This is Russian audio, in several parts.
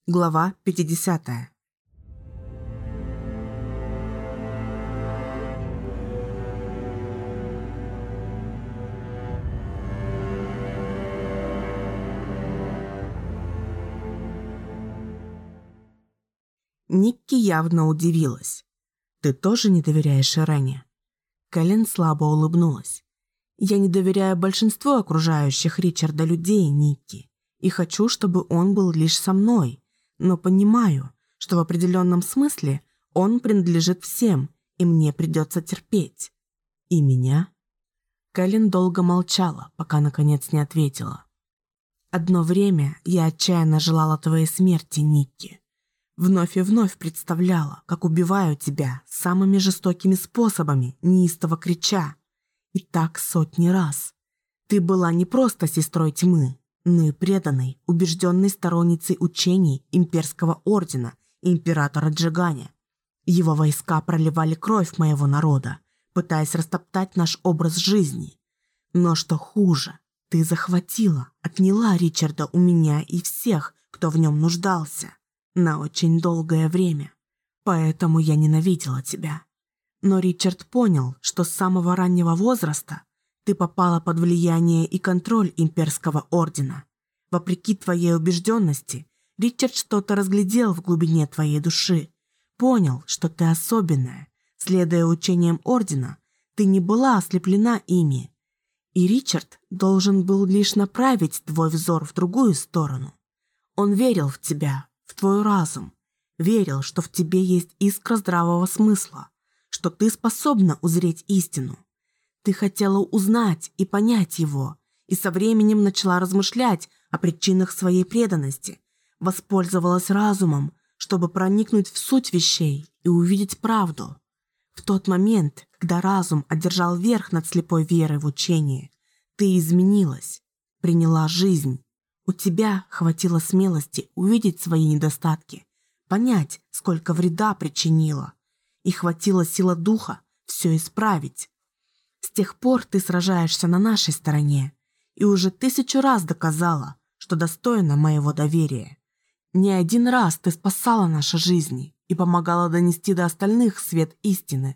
Глава 50. Никки явно удивилась. «Ты тоже не доверяешь Ирене?» Кэлен слабо улыбнулась. «Я не доверяю большинству окружающих Ричарда людей, Никки, и хочу, чтобы он был лишь со мной, но понимаю, что в определенном смысле он принадлежит всем, и мне придется терпеть. И меня?» Кэлен долго молчала, пока наконец не ответила. «Одно время я отчаянно желала твоей смерти, Никки. Вновь и вновь представляла, как убиваю тебя самыми жестокими способами, неистово крича. И так сотни раз. Ты была не просто сестрой тьмы, но и преданной, убежденной сторонницей учений Имперского Ордена и Императора Джигани. Его войска проливали кровь моего народа, пытаясь растоптать наш образ жизни. Но что хуже, ты захватила, отняла Ричарда у меня и всех, кто в нем нуждался. На очень долгое время. Поэтому я ненавидела тебя. Но Ричард понял, что с самого раннего возраста ты попала под влияние и контроль Имперского Ордена. Вопреки твоей убежденности, Ричард что-то разглядел в глубине твоей души. Понял, что ты особенная. Следуя учениям Ордена, ты не была ослеплена ими. И Ричард должен был лишь направить твой взор в другую сторону. Он верил в тебя, в твой разум, верил, что в тебе есть искра здравого смысла, что ты способна узреть истину. Ты хотела узнать и понять его, и со временем начала размышлять о причинах своей преданности, воспользовалась разумом, чтобы проникнуть в суть вещей и увидеть правду. В тот момент, когда разум одержал верх над слепой верой в учение, ты изменилась, приняла жизнь. У тебя хватило смелости увидеть свои недостатки, понять, сколько вреда причинила, и хватило силы духа все исправить. С тех пор ты сражаешься на нашей стороне и уже 1000 раз доказала, что достойна моего доверия. Не один раз ты спасала наши жизни и помогала донести до остальных свет истины.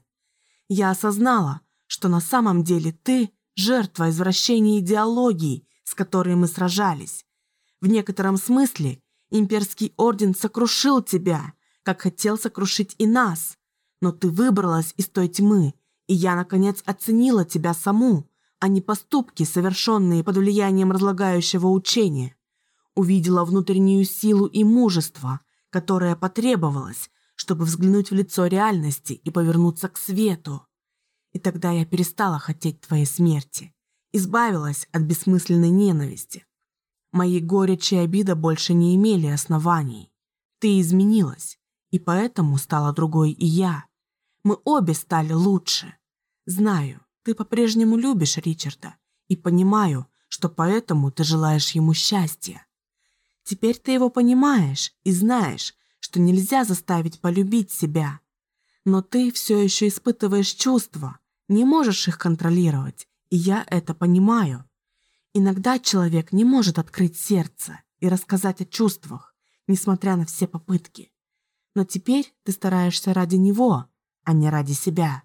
Я осознала, что на самом деле ты – жертва извращения идеологии, с которой мы сражались. В некотором смысле Имперский Орден сокрушил тебя, как хотел сокрушить и нас. Но ты выбралась из той тьмы, и я, наконец, оценила тебя саму, а не поступки, совершенные под влиянием разлагающего учения. Увидела внутреннюю силу и мужество, которое потребовалось, чтобы взглянуть в лицо реальности и повернуться к свету. И тогда я перестала хотеть твоей смерти, избавилась от бессмысленной ненависти. Мои горечь и обида больше не имели оснований. Ты изменилась, и поэтому стала другой и я. Мы обе стали лучше. Знаю, ты по-прежнему любишь Ричарда, и понимаю, что поэтому ты желаешь ему счастья. Теперь ты его понимаешь и знаешь, что нельзя заставить полюбить себя. Но ты все еще испытываешь чувства, не можешь их контролировать, и я это понимаю. Иногда человек не может открыть сердце и рассказать о чувствах, несмотря на все попытки. Но теперь ты стараешься ради него, а не ради себя.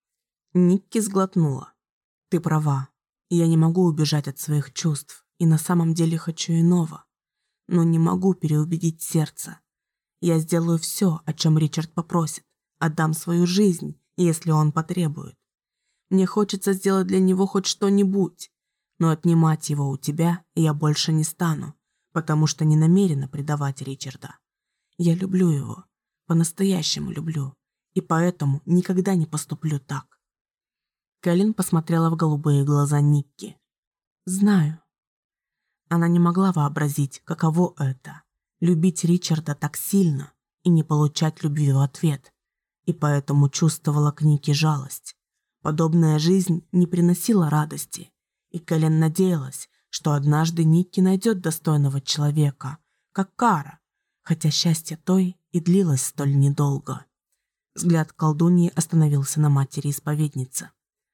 Никки сглотнула. Ты права. Я не могу убежать от своих чувств, и на самом деле хочу иного. Но не могу переубедить сердце. Я сделаю все, о чем Ричард попросит. Отдам свою жизнь, если он потребует. Мне хочется сделать для него хоть что-нибудь. Но отнимать его у тебя я больше не стану, потому что не намерена предавать Ричарда. Я люблю его, по-настоящему люблю, и поэтому никогда не поступлю так. Кэлен посмотрела в голубые глаза Никки. Знаю. Она не могла вообразить, каково это – любить Ричарда так сильно и не получать любви в ответ, и поэтому чувствовала к Никке жалость. Подобная жизнь не приносила радости. И Кэлен надеялась, что однажды Никки найдет достойного человека, как Кара, хотя счастье той и длилось столь недолго. Взгляд колдуньи остановился на матери-исповеднице.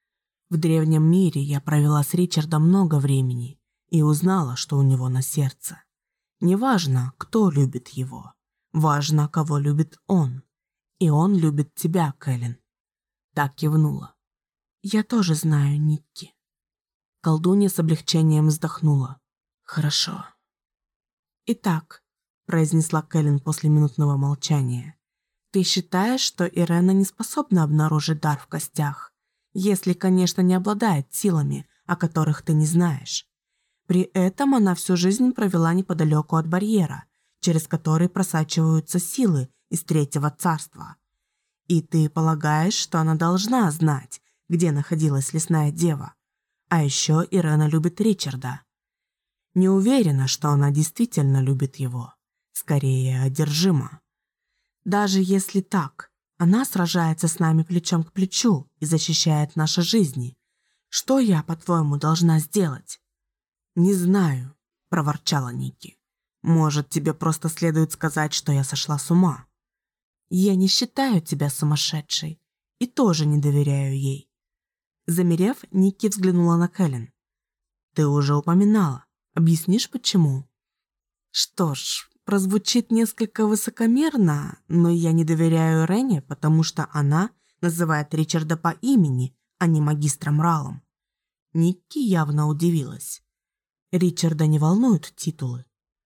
В древнем мире я провела с Ричардом много времени и узнала, что у него на сердце. Неважно, кто любит его, Важно, кого любит он. И он любит тебя, Кэлен. Так кивнула. Я тоже знаю, Никки. Колдунья с облегчением вздохнула. Хорошо. Итак, произнесла Кэлен после минутного молчания. Ты считаешь, что Ирена не способна обнаружить дар в костях, если, конечно, не обладает силами, о которых ты не знаешь. При этом она всю жизнь провела неподалеку от барьера, через который просачиваются силы из Третьего Царства. И ты полагаешь, что она должна знать, где находилась лесная дева. А еще Ирена любит Ричарда. Не уверена, что она действительно любит его. Скорее, одержима. Даже если так, она сражается с нами плечом к плечу и защищает наши жизни. Что я, по-твоему, должна сделать? Не знаю, проворчала Никки. Может, тебе просто следует сказать, что я сошла с ума? Я не считаю тебя сумасшедшей и тоже не доверяю ей. Замерев, Никки взглянула на Кэлен. Ты уже упоминала. Объяснишь, почему? Что ж, прозвучит несколько высокомерно, но я не доверяю Рене, потому что она называет Ричарда по имени, а не магистром Ралом. Никки явно удивилась. Ричарда не волнуют титулы.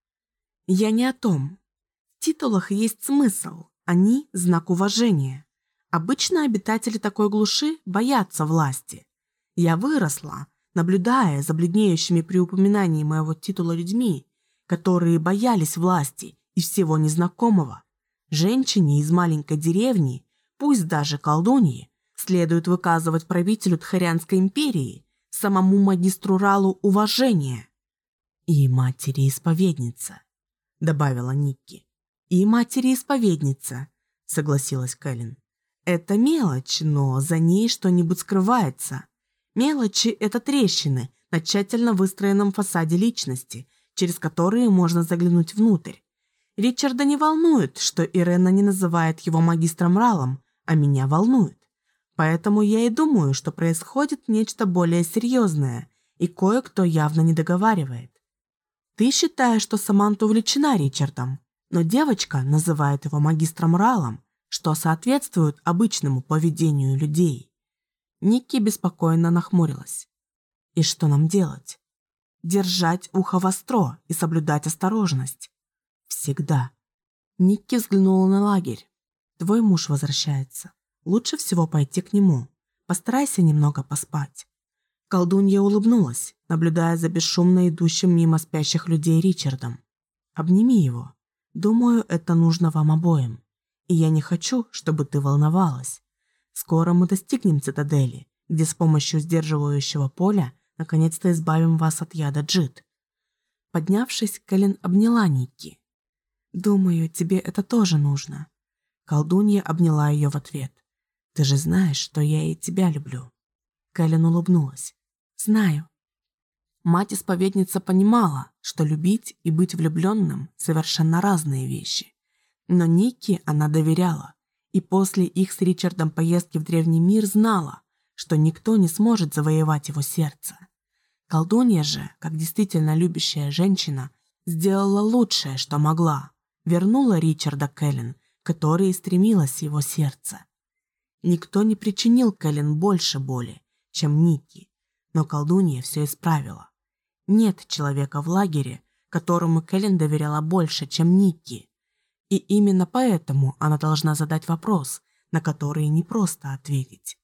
Я не о том. В титулах есть смысл, они – знак уважения. Обычно обитатели такой глуши боятся власти. Я выросла, наблюдая за бледнеющими при упоминании моего титула людьми, которые боялись власти и всего незнакомого. Женщине из маленькой деревни, пусть даже колдуньи, следует выказывать правителю Тхарианской империи, самому магистру Ралу, уважение. И матери-исповедница, добавила Никки. И матери-исповедница, согласилась Кэлен. Это мелочь, но за ней что-нибудь скрывается. Мелочи – это трещины на тщательно выстроенном фасаде личности, через которые можно заглянуть внутрь. Ричарда не волнует, что Ирена не называет его магистром Ралом, а меня волнует. Поэтому я и думаю, что происходит нечто более серьезное, и кое-кто явно не договаривает. Ты считаешь, что Саманта увлечена Ричардом, но девочка называет его магистром Ралом, что соответствует обычному поведению людей. Никки беспокойно нахмурилась. И что нам делать? Держать ухо востро и соблюдать осторожность. Всегда. Никки взглянула на лагерь. Твой муж возвращается. Лучше всего пойти к нему. Постарайся немного поспать. Колдунья улыбнулась, наблюдая за бесшумно идущим мимо спящих людей Ричардом. Обними его. Думаю, это нужно вам обоим. И я не хочу, чтобы ты волновалась. Скоро мы достигнем цитадели, где с помощью сдерживающего поля наконец-то избавим вас от яда Джит. Поднявшись, Кэлен обняла Никки. Думаю, тебе это тоже нужно. Колдунья обняла ее в ответ. Ты же знаешь, что я и тебя люблю. Кэлен улыбнулась. Знаю. Мать-исповедница понимала, что любить и быть влюбленным совершенно разные вещи. Но Никки она доверяла. И после их с Ричардом поездки в древний мир знала, что никто не сможет завоевать его сердце. Колдунья же, как действительно любящая женщина, сделала лучшее, что могла. Вернула Ричарда Кэлен, которой стремилось его сердце. Никто не причинил Кэлен больше боли, чем Никки, но колдунья все исправила. Нет человека в лагере, которому Кэлен доверяла больше, чем Никки. И именно поэтому она должна задать вопрос, на который не просто ответить.